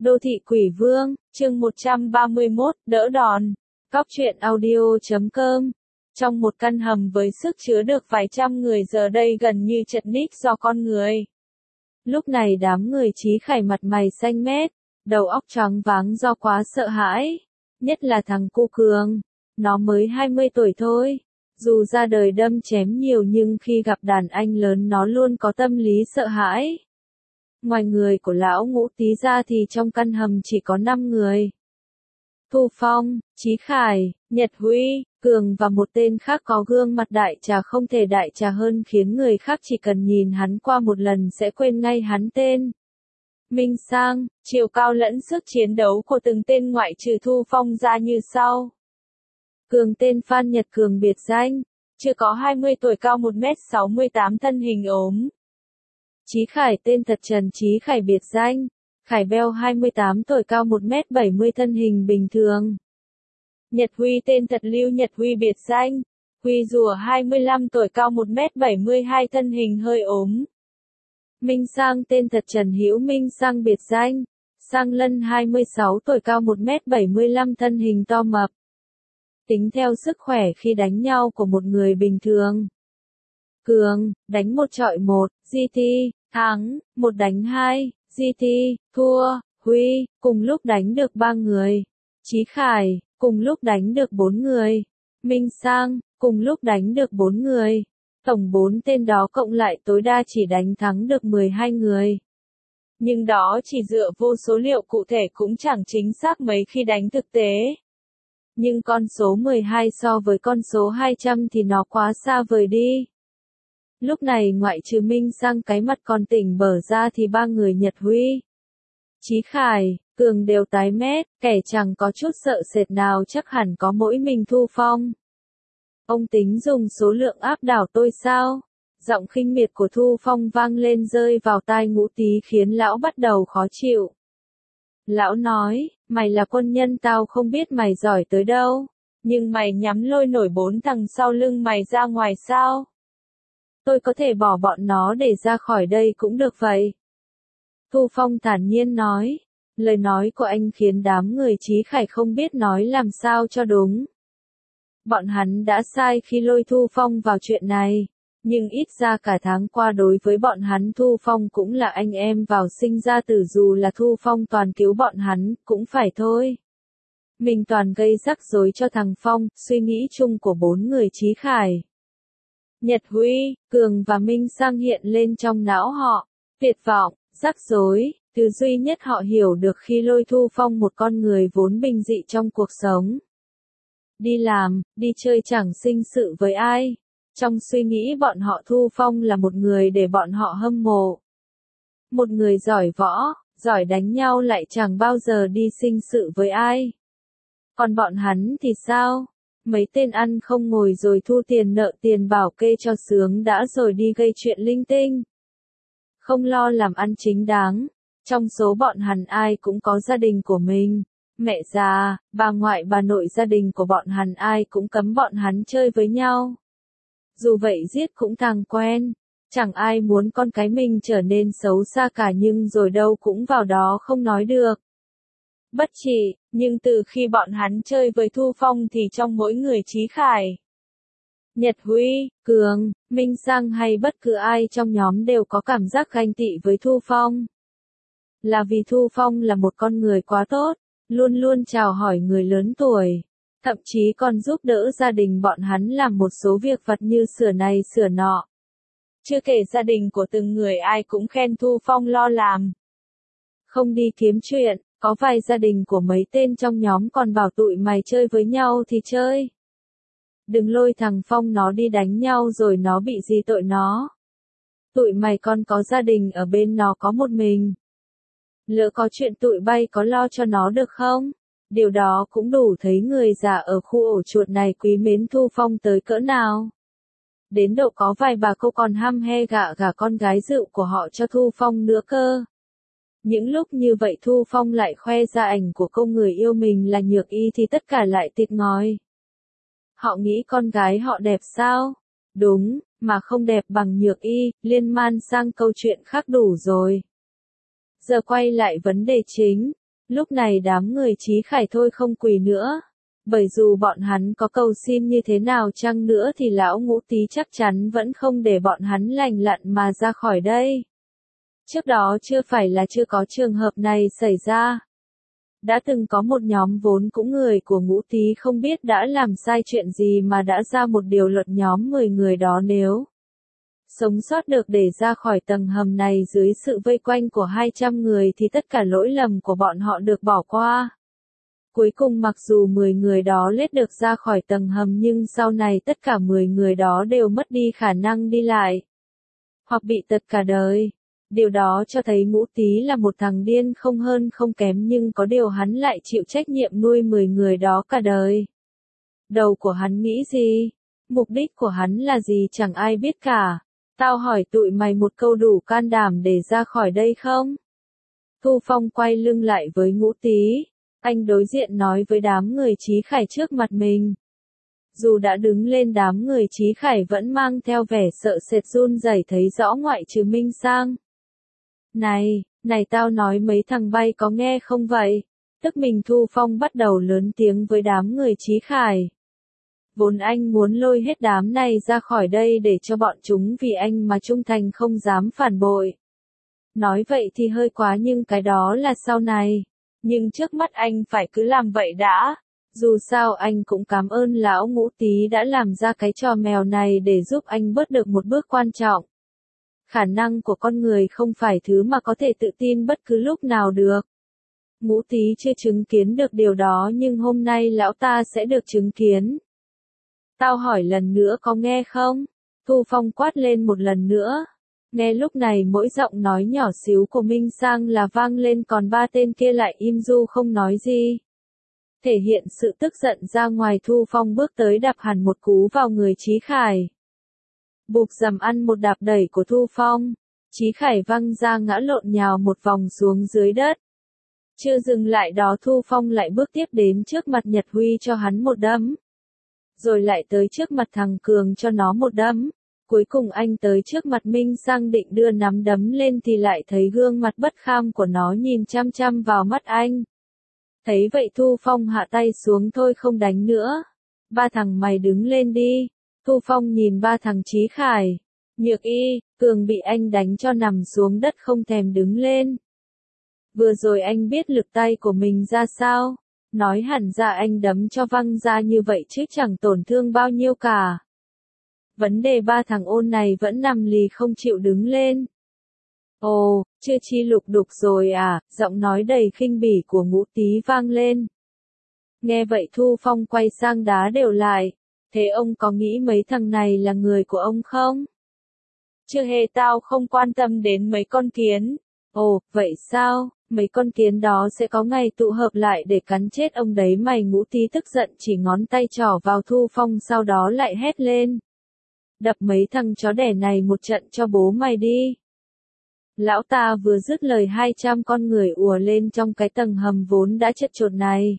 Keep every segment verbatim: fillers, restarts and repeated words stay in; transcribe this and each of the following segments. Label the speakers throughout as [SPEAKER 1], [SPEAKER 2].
[SPEAKER 1] Đô thị quỷ vương, chương một trăm ba mươi mốt, đỡ đòn. Cóc truyện audio chấm com. Trong một căn hầm với sức chứa được vài trăm người giờ đây gần như chật ních do con người. Lúc này đám người Chí Khải mặt mày xanh mét, đầu óc choáng váng do quá sợ hãi. Nhất là thằng cu Cường. Nó mới hai mươi tuổi thôi. Dù ra đời đâm chém nhiều nhưng khi gặp đàn anh lớn nó luôn có tâm lý sợ hãi. Ngoài người của lão Ngũ Tý ra thì trong căn hầm chỉ có năm người. Thu Phong, Chí Khải, Nhật Huy, Cường và một tên khác có gương mặt đại trà không thể đại trà hơn khiến người khác chỉ cần nhìn hắn qua một lần sẽ quên ngay hắn tên. Minh Sang, chiều cao lẫn sức chiến đấu của từng tên ngoại trừ Thu Phong ra như sau. Cường tên Phan Nhật Cường biệt danh, chưa có hai mươi tuổi cao một mét sáu mươi tám thân hình ốm. Chí Khải tên thật Trần Chí Khải biệt danh, Khải Beo hai mươi tám tuổi cao một mét bảy mươi thân hình bình thường. Nhật Huy tên thật Lưu Nhật Huy biệt danh, Huy Rùa hai mươi lăm tuổi cao một mét bảy mươi hai thân hình hơi ốm. Minh Sang tên thật Trần Hữu Minh Sang biệt danh, Sang Lân hai mươi sáu tuổi cao một mét bảy mươi lăm thân hình to mập. Tính theo sức khỏe khi đánh nhau của một người bình thường. Cường, đánh một chọi một, giê tê, thắng, một đánh hai, giê tê, thua, Huy, cùng lúc đánh được ba người. Chí Khải, cùng lúc đánh được bốn người. Minh Sang, cùng lúc đánh được bốn người. Tổng bốn tên đó cộng lại tối đa chỉ đánh thắng được mười hai người. Nhưng đó chỉ dựa vô số liệu cụ thể cũng chẳng chính xác mấy khi đánh thực tế. Nhưng con số mười hai so với con số hai trăm thì nó quá xa vời đi. Lúc này ngoại trừ Minh Sang cái mặt còn tỉnh bở ra thì ba người Nhật Huy, Chí Khải, Cường đều tái mét, kẻ chẳng có chút sợ sệt nào chắc hẳn có mỗi mình Thu Phong. Ông tính dùng số lượng áp đảo tôi sao? Giọng khinh miệt của Thu Phong vang lên rơi vào tai Ngũ Tý khiến lão bắt đầu khó chịu. Lão nói, mày là quân nhân tao không biết mày giỏi tới đâu, nhưng mày nhắm lôi nổi bốn thằng sau lưng mày ra ngoài sao? Tôi có thể bỏ bọn nó để ra khỏi đây cũng được vậy. Thu Phong thản nhiên nói. Lời nói của anh khiến đám người Chí Khải không biết nói làm sao cho đúng. Bọn hắn đã sai khi lôi Thu Phong vào chuyện này. Nhưng ít ra cả tháng qua đối với bọn hắn Thu Phong cũng là anh em vào sinh ra tử, dù là Thu Phong toàn cứu bọn hắn, cũng phải thôi. Mình toàn gây rắc rối cho thằng Phong, suy nghĩ chung của bốn người Chí Khải, Nhật Huy, Cường và Minh Sang hiện lên trong não họ. Tuyệt vọng, rắc rối, thứ duy nhất họ hiểu được khi lôi Thu Phong một con người vốn bình dị trong cuộc sống. Đi làm, đi chơi chẳng sinh sự với ai. Trong suy nghĩ bọn họ Thu Phong là một người để bọn họ hâm mộ. Một người giỏi võ, giỏi đánh nhau lại chẳng bao giờ đi sinh sự với ai. Còn bọn hắn thì sao? Mấy tên ăn không ngồi rồi thu tiền nợ tiền bảo kê cho sướng đã rồi đi gây chuyện linh tinh. Không lo làm ăn chính đáng. Trong số bọn hắn ai cũng có gia đình của mình. Mẹ già, bà ngoại bà nội gia đình của bọn hắn ai cũng cấm bọn hắn chơi với nhau. Dù vậy giết cũng thằng quen. Chẳng ai muốn con cái mình trở nên xấu xa cả, nhưng rồi đâu cũng vào đó không nói được. Bất trị, nhưng từ khi bọn hắn chơi với Thu Phong thì trong mỗi người Chí Khải, Nhật Huy, Cường, Minh Sang hay bất cứ ai trong nhóm đều có cảm giác ganh tị với Thu Phong. Là vì Thu Phong là một con người quá tốt, luôn luôn chào hỏi người lớn tuổi, thậm chí còn giúp đỡ gia đình bọn hắn làm một số việc vặt như sửa này sửa nọ. Chưa kể gia đình của từng người ai cũng khen Thu Phong lo làm, không đi kiếm chuyện. Có vài gia đình của mấy tên trong nhóm còn bảo tụi mày chơi với nhau thì chơi. Đừng lôi thằng Phong nó đi đánh nhau rồi nó bị gì tội nó. Tụi mày còn có gia đình ở bên nó có một mình. Lỡ có chuyện tụi bay có lo cho nó được không? Điều đó cũng đủ thấy người già ở khu ổ chuột này quý mến Thu Phong tới cỡ nào. Đến độ có vài bà cô còn hăm he gạ gả con gái rượu của họ cho Thu Phong nữa cơ. Những lúc như vậy Thu Phong lại khoe ra ảnh của cô người yêu mình là Nhược Y thì tất cả lại tịt ngòi. Họ nghĩ con gái họ đẹp sao? Đúng, mà không đẹp bằng Nhược Y, liên man sang câu chuyện khác đủ rồi. Giờ quay lại vấn đề chính. Lúc này đám người Chí Khải thôi không quỳ nữa. Bởi dù bọn hắn có cầu xin như thế nào chăng nữa thì lão Ngũ Tý chắc chắn vẫn không để bọn hắn lành lặn mà ra khỏi đây. Trước đó chưa phải là chưa có trường hợp này xảy ra. Đã từng có một nhóm vốn cũng người của Ngũ Tý không biết đã làm sai chuyện gì mà đã ra một điều luật nhóm mười người đó nếu sống sót được để ra khỏi tầng hầm này dưới sự vây quanh của hai trăm người thì tất cả lỗi lầm của bọn họ được bỏ qua. Cuối cùng mặc dù mười người đó lết được ra khỏi tầng hầm nhưng sau này tất cả mười người đó đều mất đi khả năng đi lại. Hoặc bị tật cả đời. Điều đó cho thấy Ngũ Tý là một thằng điên không hơn không kém nhưng có điều hắn lại chịu trách nhiệm nuôi mười người đó cả đời. Đầu của hắn nghĩ gì? Mục đích của hắn là gì chẳng ai biết cả. Tao hỏi tụi mày một câu đủ can đảm để ra khỏi đây không? Thu Phong quay lưng lại với Ngũ Tý. Anh đối diện nói với đám người Chí Khải trước mặt mình. Dù đã đứng lên đám người Chí Khải vẫn mang theo vẻ sợ sệt run rẩy thấy rõ ngoại trừ Minh Sang. Này, này tao nói mấy thằng bay có nghe không vậy? Tức mình Thu Phong bắt đầu lớn tiếng với đám người Chí Khải. Vốn anh muốn lôi hết đám này ra khỏi đây để cho bọn chúng vì anh mà trung thành không dám phản bội. Nói vậy thì hơi quá nhưng cái đó là sau này. Nhưng trước mắt anh phải cứ làm vậy đã. Dù sao anh cũng cảm ơn lão Ngũ Tý đã làm ra cái trò mèo này để giúp anh bớt được một bước quan trọng. Khả năng của con người không phải thứ mà có thể tự tin bất cứ lúc nào được. Ngũ Tý chưa chứng kiến được điều đó nhưng hôm nay lão ta sẽ được chứng kiến. Tao hỏi lần nữa có nghe không? Thu Phong quát lên một lần nữa. Nghe lúc này mỗi giọng nói nhỏ xíu của Minh Sang là vang lên còn ba tên kia lại im ru không nói gì. Thể hiện sự tức giận ra ngoài Thu Phong bước tới đạp hẳn một cú vào người Chí Khải. Bụp dầm ăn một đạp đẩy của Thu Phong. Chí Khải văng ra ngã lộn nhào một vòng xuống dưới đất. Chưa dừng lại đó Thu Phong lại bước tiếp đến trước mặt Nhật Huy cho hắn một đấm. Rồi lại tới trước mặt thằng Cường cho nó một đấm. Cuối cùng anh tới trước mặt Minh Sang định đưa nắm đấm lên thì lại thấy gương mặt bất kham của nó nhìn chăm chăm vào mắt anh. Thấy vậy Thu Phong hạ tay xuống thôi không đánh nữa. Ba thằng mày đứng lên đi. Thu Phong nhìn ba thằng Chí Khải. Nhược Y, Cường bị anh đánh cho nằm xuống đất không thèm đứng lên. Vừa rồi anh biết lực tay của mình ra sao? Nói hẳn ra anh đấm cho văng ra như vậy chứ chẳng tổn thương bao nhiêu cả. Vấn đề ba thằng ôn này vẫn nằm lì không chịu đứng lên. Ồ, chưa chi lục đục rồi à, giọng nói đầy khinh bỉ của Ngũ Tý vang lên. Nghe vậy Thu Phong quay sang đá đều lại. Thế ông có nghĩ mấy thằng này là người của ông không? Chưa hề tao không quan tâm đến mấy con kiến. Ồ, vậy sao? Mấy con kiến đó sẽ có ngày tụ hợp lại để cắn chết ông đấy mày. Ngũ Tý tức giận chỉ ngón tay trỏ vào Thu Phong sau đó lại hét lên. Đập mấy thằng chó đẻ này một trận cho bố mày đi. Lão ta vừa dứt lời hai trăm con người ùa lên trong cái tầng hầm vốn đã chật chội này.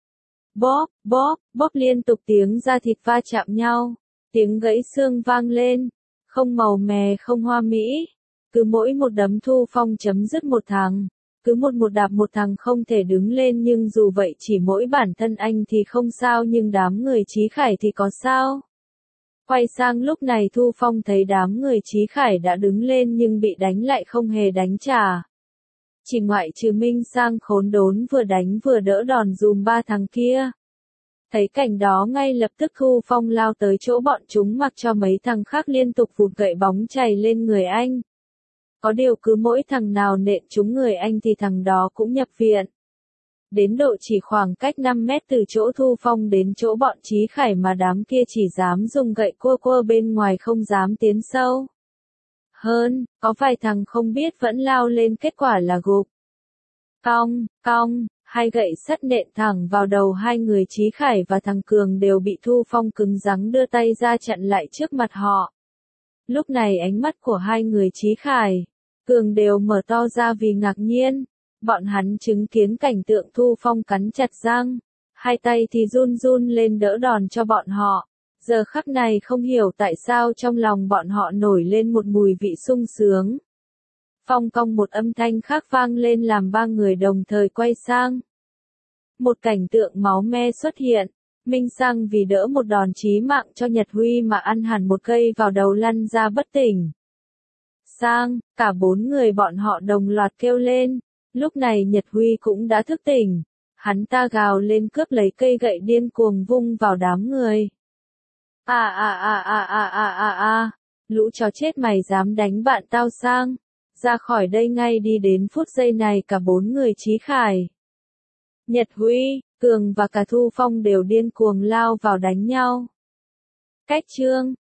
[SPEAKER 1] Bóp, bóp, bóp liên tục tiếng da thịt va chạm nhau. Tiếng gãy xương vang lên. Không màu mè không hoa mỹ. Cứ mỗi một đấm Thu Phong chấm dứt một thằng. Cứ một một đạp một thằng không thể đứng lên nhưng dù vậy chỉ mỗi bản thân anh thì không sao nhưng đám người Chí Khải thì có sao? Quay sang lúc này Thu Phong thấy đám người Chí Khải đã đứng lên nhưng bị đánh lại không hề đánh trả. Chỉ ngoại trừ Minh Sang khốn đốn vừa đánh vừa đỡ đòn dùm ba thằng kia. Thấy cảnh đó ngay lập tức Thu Phong lao tới chỗ bọn chúng mặc cho mấy thằng khác liên tục vụt gậy bóng chày lên người anh. Có điều cứ mỗi thằng nào nện trúng người anh thì thằng đó cũng nhập viện. Đến độ chỉ khoảng cách năm mét từ chỗ Thu Phong đến chỗ bọn Chí Khải mà đám kia chỉ dám dùng gậy cua cua bên ngoài không dám tiến sâu. Hơn, có vài thằng không biết vẫn lao lên kết quả là gục. Cong, cong, hai gậy sắt nện thẳng vào đầu hai người Chí Khải và thằng Cường đều bị Thu Phong cứng rắn đưa tay ra chặn lại trước mặt họ. Lúc này ánh mắt của hai người Chí Khải, Cường đều mở to ra vì ngạc nhiên. Bọn hắn chứng kiến cảnh tượng Thu Phong cắn chặt răng, hai tay thì run run lên đỡ đòn cho bọn họ. Giờ khắc này không hiểu tại sao trong lòng bọn họ nổi lên một mùi vị sung sướng. Phong cong một âm thanh khác vang lên làm ba người đồng thời quay sang. Một cảnh tượng máu me xuất hiện. Minh Sang vì đỡ một đòn chí mạng cho Nhật Huy mà ăn hẳn một cây vào đầu lăn ra bất tỉnh. Sang, cả bốn người bọn họ đồng loạt kêu lên. Lúc này Nhật Huy cũng đã thức tỉnh. Hắn ta gào lên cướp lấy cây gậy điên cuồng vung vào đám người. À à à à à à à à, lũ chó chết mày dám đánh bạn tao Sang. Ra khỏi đây ngay đi, đến phút giây này cả bốn người Chí Khải, Nhật Huy, Cường và cả Thu Phong đều điên cuồng lao vào đánh nhau. Cách chương